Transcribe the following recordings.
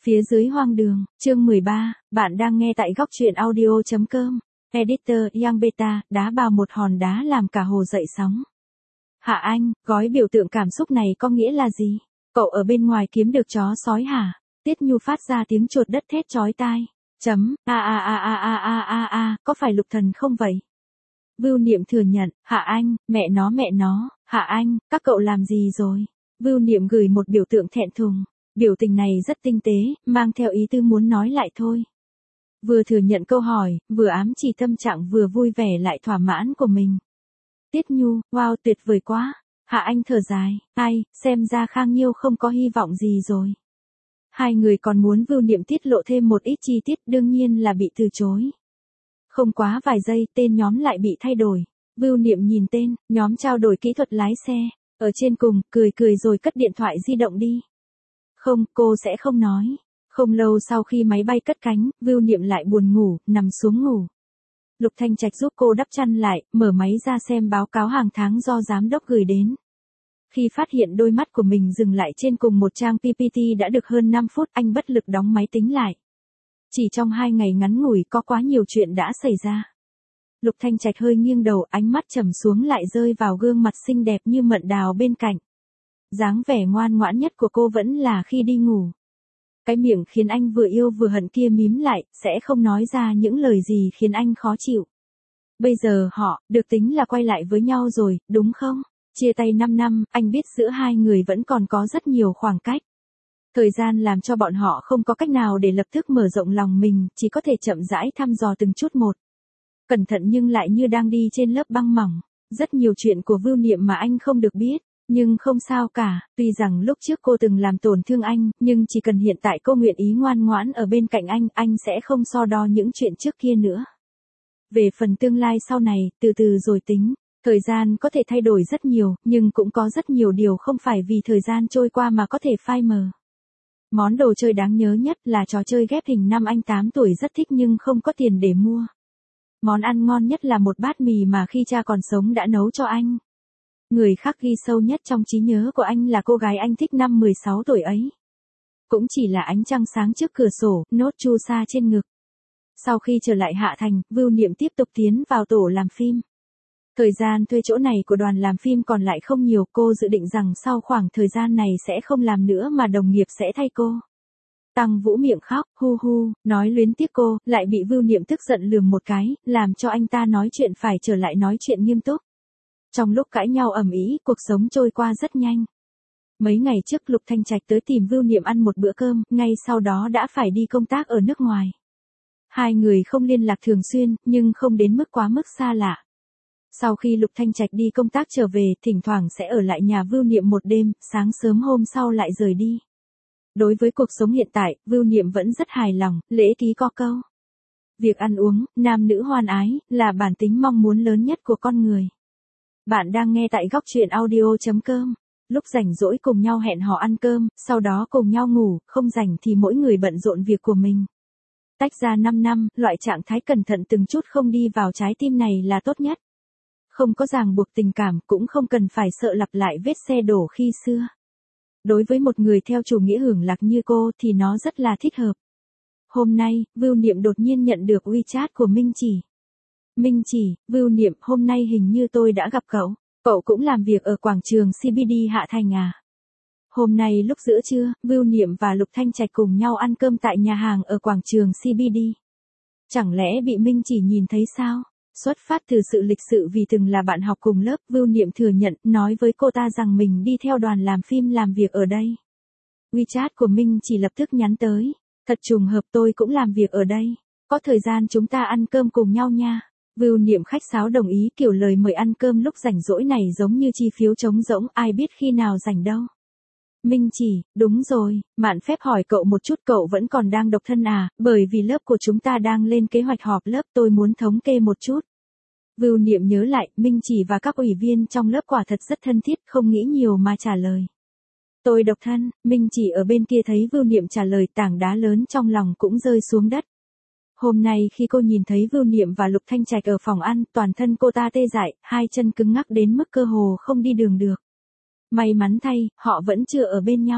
Phía dưới hoang đường, chương 13, bạn đang nghe tại góc truyện audio.com. Editor Young Beta, đá vào một hòn đá làm cả hồ dậy sóng. Hả anh, gói biểu tượng cảm xúc này có nghĩa là gì? Cậu ở bên ngoài kiếm được chó sói hả? Tiết Nhu phát ra tiếng chuột đất thét chói tai. Có phải Lục Thần không vậy? Vưu Niệm thừa nhận, hả anh, mẹ nó, hả anh, các cậu làm gì rồi? Vưu Niệm gửi một biểu tượng thẹn thùng. Biểu tình này rất tinh tế, mang theo ý tư muốn nói lại thôi. Vừa thừa nhận câu hỏi, vừa ám chỉ tâm trạng vừa vui vẻ lại thỏa mãn của mình. Tiết Nhu, wow tuyệt vời quá. Hạ Anh thở dài, ai, xem ra Khang Nhiêu không có hy vọng gì rồi. Hai người còn muốn Vưu Niệm tiết lộ thêm một ít chi tiết, đương nhiên là bị từ chối. Không quá vài giây, tên nhóm lại bị thay đổi. Vưu Niệm nhìn tên, nhóm trao đổi kỹ thuật lái xe. Ở trên cùng, cười rồi cất điện thoại di động đi. Không, cô sẽ không nói. Không lâu sau khi máy bay cất cánh, Vưu Niệm lại buồn ngủ, nằm xuống ngủ. Lục Thanh Trạch giúp cô đắp chăn lại, mở máy ra xem báo cáo hàng tháng do giám đốc gửi đến. Khi phát hiện đôi mắt của mình dừng lại trên cùng một trang PPT đã được hơn 5 phút, anh bất lực đóng máy tính lại. Chỉ trong 2 ngày ngắn ngủi có quá nhiều chuyện đã xảy ra. Lục Thanh Trạch hơi nghiêng đầu, ánh mắt trầm xuống lại rơi vào gương mặt xinh đẹp như mận đào bên cạnh. Dáng vẻ ngoan ngoãn nhất của cô vẫn là khi đi ngủ. Cái miệng khiến anh vừa yêu vừa hận kia mím lại, sẽ không nói ra những lời gì khiến anh khó chịu. Bây giờ họ, được tính là quay lại với nhau rồi, đúng không? Chia tay 5 năm, anh biết giữa hai người vẫn còn có rất nhiều khoảng cách. Thời gian làm cho bọn họ không có cách nào để lập tức mở rộng lòng mình, chỉ có thể chậm rãi thăm dò từng chút một. Cẩn thận nhưng lại như đang đi trên lớp băng mỏng. Rất nhiều chuyện của Vưu Niệm mà anh không được biết. Nhưng không sao cả, tuy rằng lúc trước cô từng làm tổn thương anh, nhưng chỉ cần hiện tại cô nguyện ý ngoan ngoãn ở bên cạnh anh sẽ không so đo những chuyện trước kia nữa. Về phần tương lai sau này, từ từ rồi tính. Thời gian có thể thay đổi rất nhiều, nhưng cũng có rất nhiều điều không phải vì thời gian trôi qua mà có thể phai mờ. Món đồ chơi đáng nhớ nhất là trò chơi ghép hình năm anh 8 tuổi rất thích nhưng không có tiền để mua. Món ăn ngon nhất là một bát mì mà khi cha còn sống đã nấu cho anh. Người khác ghi sâu nhất trong trí nhớ của anh là cô gái anh thích năm 16 tuổi ấy. Cũng chỉ là ánh trăng sáng trước cửa sổ, nốt chu sa trên ngực. Sau khi trở lại Hạ Thành, Vưu Niệm tiếp tục tiến vào tổ làm phim. Thời gian thuê chỗ này của đoàn làm phim còn lại không nhiều, cô dự định rằng sau khoảng thời gian này sẽ không làm nữa mà đồng nghiệp sẽ thay cô. Tăng Vũ miệng khóc, nói luyến tiếc cô, lại bị Vưu Niệm tức giận lườm một cái, làm cho anh ta nói chuyện phải trở lại nói chuyện nghiêm túc. Trong lúc cãi nhau ầm ĩ, cuộc sống trôi qua rất nhanh. Mấy ngày trước Lục Thanh Trạch tới tìm Vưu Niệm ăn một bữa cơm, ngay sau đó đã phải đi công tác ở nước ngoài. Hai người không liên lạc thường xuyên, nhưng không đến mức quá mức xa lạ. Sau khi Lục Thanh Trạch đi công tác trở về, thỉnh thoảng sẽ ở lại nhà Vưu Niệm một đêm, sáng sớm hôm sau lại rời đi. Đối với cuộc sống hiện tại, Vưu Niệm vẫn rất hài lòng, lễ ký có câu. Việc ăn uống, nam nữ hoan ái, là bản tính mong muốn lớn nhất của con người. Bạn đang nghe tại góc truyện audio.com. Lúc rảnh rỗi cùng nhau hẹn hò ăn cơm, sau đó cùng nhau ngủ, không rảnh thì mỗi người bận rộn việc của mình. Tách ra 5 năm, loại trạng thái cẩn thận từng chút không đi vào trái tim này là tốt nhất. Không có ràng buộc tình cảm, cũng không cần phải sợ lặp lại vết xe đổ khi xưa. Đối với một người theo chủ nghĩa hưởng lạc như cô thì nó rất là thích hợp. Hôm nay, Vưu Niệm đột nhiên nhận được WeChat của Minh Chỉ. Minh Chỉ, Vưu Niệm, hôm nay hình như tôi đã gặp cậu. Cậu cũng làm việc ở quảng trường CBD Hạ Thành à? Hôm nay lúc giữa trưa, Vưu Niệm và Lục Thanh Trạch cùng nhau ăn cơm tại nhà hàng ở quảng trường CBD. Chẳng lẽ bị Minh Chỉ nhìn thấy sao? Xuất phát từ sự lịch sự vì từng là bạn học cùng lớp, Vưu Niệm thừa nhận, nói với cô ta rằng mình đi theo đoàn làm phim làm việc ở đây. WeChat của Minh Chỉ lập tức nhắn tới. Thật trùng hợp tôi cũng làm việc ở đây. Có thời gian chúng ta ăn cơm cùng nhau nha. Vưu Niệm khách sáo đồng ý, kiểu lời mời ăn cơm lúc rảnh rỗi này giống như chi phiếu trống rỗng, ai biết khi nào rảnh đâu. Minh Chỉ, đúng rồi, mạn phép hỏi cậu một chút, cậu vẫn còn đang độc thân à, bởi vì lớp của chúng ta đang lên kế hoạch họp lớp, tôi muốn thống kê một chút. Vưu Niệm nhớ lại, Minh Chỉ và các ủy viên trong lớp quả thật rất thân thiết, không nghĩ nhiều mà trả lời. Tôi độc thân. Minh Chỉ ở bên kia thấy Vưu Niệm trả lời, tảng đá lớn trong lòng cũng rơi xuống đất. Hôm nay khi cô nhìn thấy Vưu Niệm và Lục Thanh Trạch ở phòng ăn, toàn thân cô ta tê dại, hai chân cứng ngắc đến mức cơ hồ không đi đường được. May mắn thay, họ vẫn chưa ở bên nhau.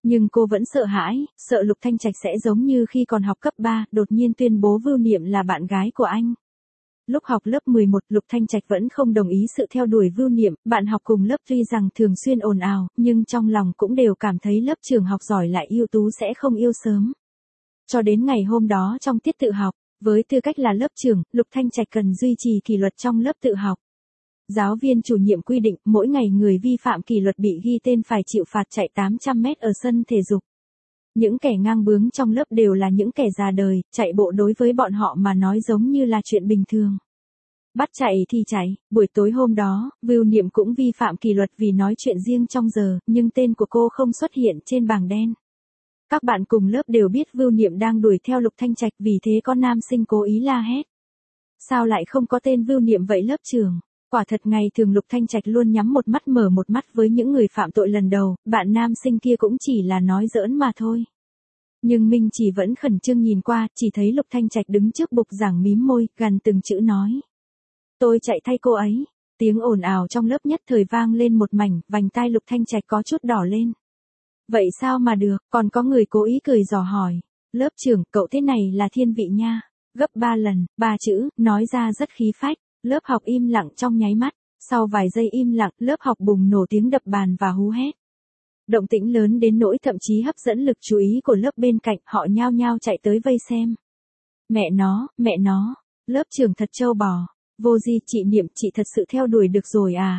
Nhưng cô vẫn sợ hãi, sợ Lục Thanh Trạch sẽ giống như khi còn học cấp 3, đột nhiên tuyên bố Vưu Niệm là bạn gái của anh. Lúc học lớp 11, Lục Thanh Trạch vẫn không đồng ý sự theo đuổi Vưu Niệm, bạn học cùng lớp tuy rằng thường xuyên ồn ào, nhưng trong lòng cũng đều cảm thấy lớp trường học giỏi lại ưu tú sẽ không yêu sớm. Cho đến ngày hôm đó trong tiết tự học, với tư cách là lớp trưởng, Lục Thanh Trạch cần duy trì kỷ luật trong lớp tự học. Giáo viên chủ nhiệm quy định mỗi ngày người vi phạm kỷ luật bị ghi tên phải chịu phạt chạy 800 mét ở sân thể dục. Những kẻ ngang bướng trong lớp đều là những kẻ già đời, chạy bộ đối với bọn họ mà nói giống như là chuyện bình thường. Bắt chạy thì chạy, buổi tối hôm đó, Vưu Niệm cũng vi phạm kỷ luật vì nói chuyện riêng trong giờ, nhưng tên của cô không xuất hiện trên bảng đen. Các bạn cùng lớp đều biết Vưu Niệm đang đuổi theo Lục Thanh Trạch, vì thế có nam sinh cố ý la hét. Sao lại không có tên Vưu Niệm vậy lớp trưởng? Quả thật ngày thường Lục Thanh Trạch luôn nhắm một mắt mở một mắt với những người phạm tội lần đầu, bạn nam sinh kia cũng chỉ là nói giỡn mà thôi. Nhưng Minh chỉ vẫn khẩn trương nhìn qua, chỉ thấy Lục Thanh Trạch đứng trước bục giảng mím môi, gằn từng chữ nói. Tôi chạy thay cô ấy. Tiếng ồn ào trong lớp nhất thời vang lên một mảnh, vành tai Lục Thanh Trạch có chút đỏ lên. Vậy sao mà được, còn có người cố ý cười dò hỏi. Lớp trưởng, cậu thế này là thiên vị nha. Gấp 3 lần, 3 chữ, nói ra rất khí phách. Lớp học im lặng trong nháy mắt, sau vài giây im lặng, lớp học bùng nổ tiếng đập bàn và hú hét. Động tĩnh lớn đến nỗi thậm chí hấp dẫn lực chú ý của lớp bên cạnh, họ nhao nhao chạy tới vây xem. Mẹ nó, lớp trưởng thật trâu bò. Vô Di, chị Niệm, chị thật sự theo đuổi được rồi à?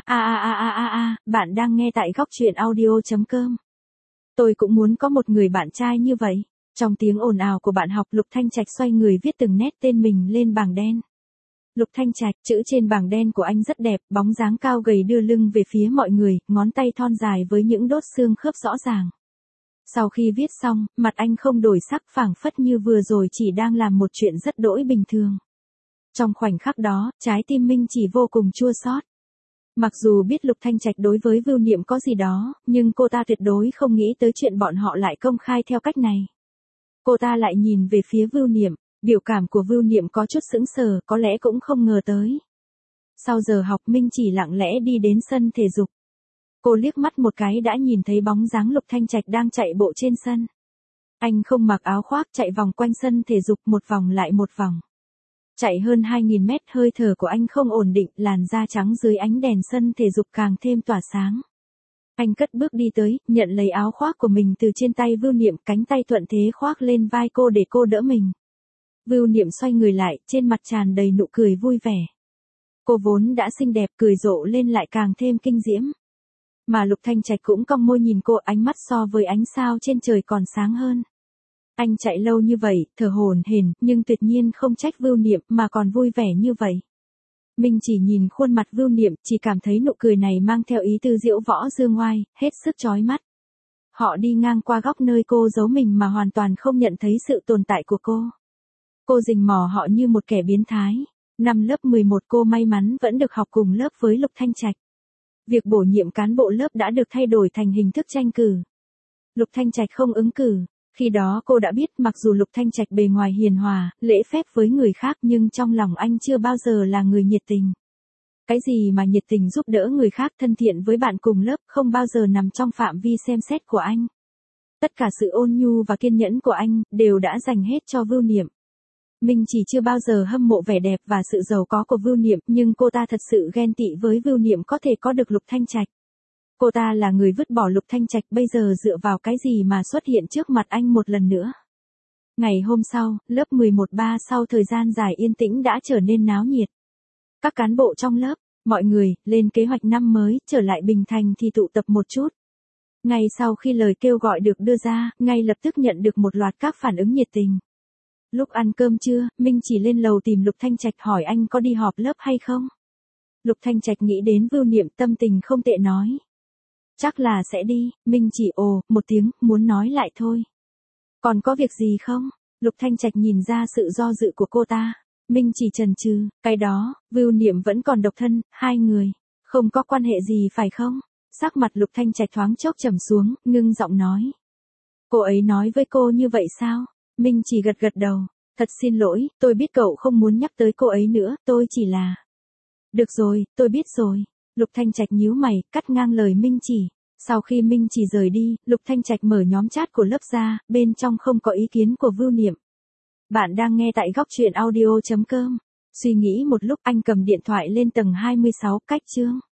Bạn đang nghe tại góc truyện audio.com. Tôi cũng muốn có một người bạn trai như vậy. Trong tiếng ồn ào của bạn học, Lục Thanh Trạch xoay người viết từng nét tên mình lên bảng đen. Lục Thanh Trạch, chữ trên bảng đen của anh rất đẹp, bóng dáng cao gầy đưa lưng về phía mọi người, ngón tay thon dài với những đốt xương khớp rõ ràng. Sau khi viết xong, mặt anh không đổi sắc, phảng phất như vừa rồi chỉ đang làm một chuyện rất đỗi bình thường. Trong khoảnh khắc đó, trái tim Minh chỉ vô cùng chua xót. Mặc dù biết Lục Thanh Trạch đối với Vưu Niệm có gì đó, nhưng cô ta tuyệt đối không nghĩ tới chuyện bọn họ lại công khai theo cách này. Cô ta lại nhìn về phía Vưu Niệm, biểu cảm của Vưu Niệm có chút sững sờ, có lẽ cũng không ngờ tới. Sau giờ học, Minh chỉ lặng lẽ đi đến sân thể dục. Cô liếc mắt một cái đã nhìn thấy bóng dáng Lục Thanh Trạch đang chạy bộ trên sân. Anh không mặc áo khoác, chạy vòng quanh sân thể dục một vòng lại một vòng. Chạy hơn 2.000 mét, hơi thở của anh không ổn định, làn da trắng dưới ánh đèn sân thể dục càng thêm tỏa sáng. Anh cất bước đi tới, nhận lấy áo khoác của mình từ trên tay Vưu Niệm, cánh tay thuận thế khoác lên vai cô để cô đỡ mình. Vưu Niệm xoay người lại, trên mặt tràn đầy nụ cười vui vẻ. Cô vốn đã xinh đẹp, cười rộ lên lại càng thêm kinh diễm. Mà Lục Thanh Trạch cũng cong môi nhìn cô, ánh mắt so với ánh sao trên trời còn sáng hơn. Anh chạy lâu như vậy, thở hổn hển, nhưng tuyệt nhiên không trách Vưu Niệm mà còn vui vẻ như vậy. Mình chỉ nhìn khuôn mặt Vưu Niệm, chỉ cảm thấy nụ cười này mang theo ý tư diễu võ dương ngoai, hết sức chói mắt. Họ đi ngang qua góc nơi cô giấu mình mà hoàn toàn không nhận thấy sự tồn tại của cô. Cô rình mò họ như một kẻ biến thái. Năm lớp 11 cô may mắn vẫn được học cùng lớp với Lục Thanh Trạch. Việc bổ nhiệm cán bộ lớp đã được thay đổi thành hình thức tranh cử. Lục Thanh Trạch không ứng cử. Khi đó cô đã biết mặc dù Lục Thanh Trạch bề ngoài hiền hòa, lễ phép với người khác nhưng trong lòng anh chưa bao giờ là người nhiệt tình. Cái gì mà nhiệt tình giúp đỡ người khác, thân thiện với bạn cùng lớp không bao giờ nằm trong phạm vi xem xét của anh. Tất cả sự ôn nhu và kiên nhẫn của anh đều đã dành hết cho Vưu Niệm. Mình chỉ chưa bao giờ hâm mộ vẻ đẹp và sự giàu có của Vưu Niệm, nhưng cô ta thật sự ghen tị với Vưu Niệm có thể có được Lục Thanh Trạch. Cô ta là người vứt bỏ Lục Thanh Trạch, bây giờ dựa vào cái gì mà xuất hiện trước mặt anh một lần nữa. Ngày hôm sau, lớp 11-3 sau thời gian dài yên tĩnh đã trở nên náo nhiệt. Các cán bộ trong lớp, mọi người, lên kế hoạch năm mới, trở lại Bình Thành thì tụ tập một chút. Ngay sau khi lời kêu gọi được đưa ra, ngay lập tức nhận được một loạt các phản ứng nhiệt tình. Lúc ăn cơm trưa, Minh chỉ lên lầu tìm Lục Thanh Trạch hỏi anh có đi họp lớp hay không. Lục Thanh Trạch nghĩ đến Vưu Niệm, tâm tình không tệ nói. Chắc là sẽ đi. Minh chỉ ồ một tiếng, muốn nói lại thôi. Còn có việc gì không? Lục Thanh Trạch nhìn ra sự do dự của cô ta. Minh chỉ chần chừ, cái đó, Vưu Niệm vẫn còn độc thân, hai người không có quan hệ gì phải không? Sắc mặt Lục Thanh Trạch thoáng chốc trầm xuống, ngưng giọng nói. Cô ấy nói với cô như vậy sao? Minh chỉ gật gật đầu. Thật xin lỗi, tôi biết cậu không muốn nhắc tới cô ấy nữa, tôi chỉ là... Được rồi, tôi biết rồi. Lục Thanh Trạch nhíu mày, cắt ngang lời Minh chỉ. Sau khi Minh Chỉ rời đi, Lục Thanh Trạch mở nhóm chat của lớp ra, bên trong không có ý kiến của Vưu Niệm. Bạn đang nghe tại góc truyện audio.com. Suy nghĩ một lúc anh cầm điện thoại lên tầng 26, cách chương.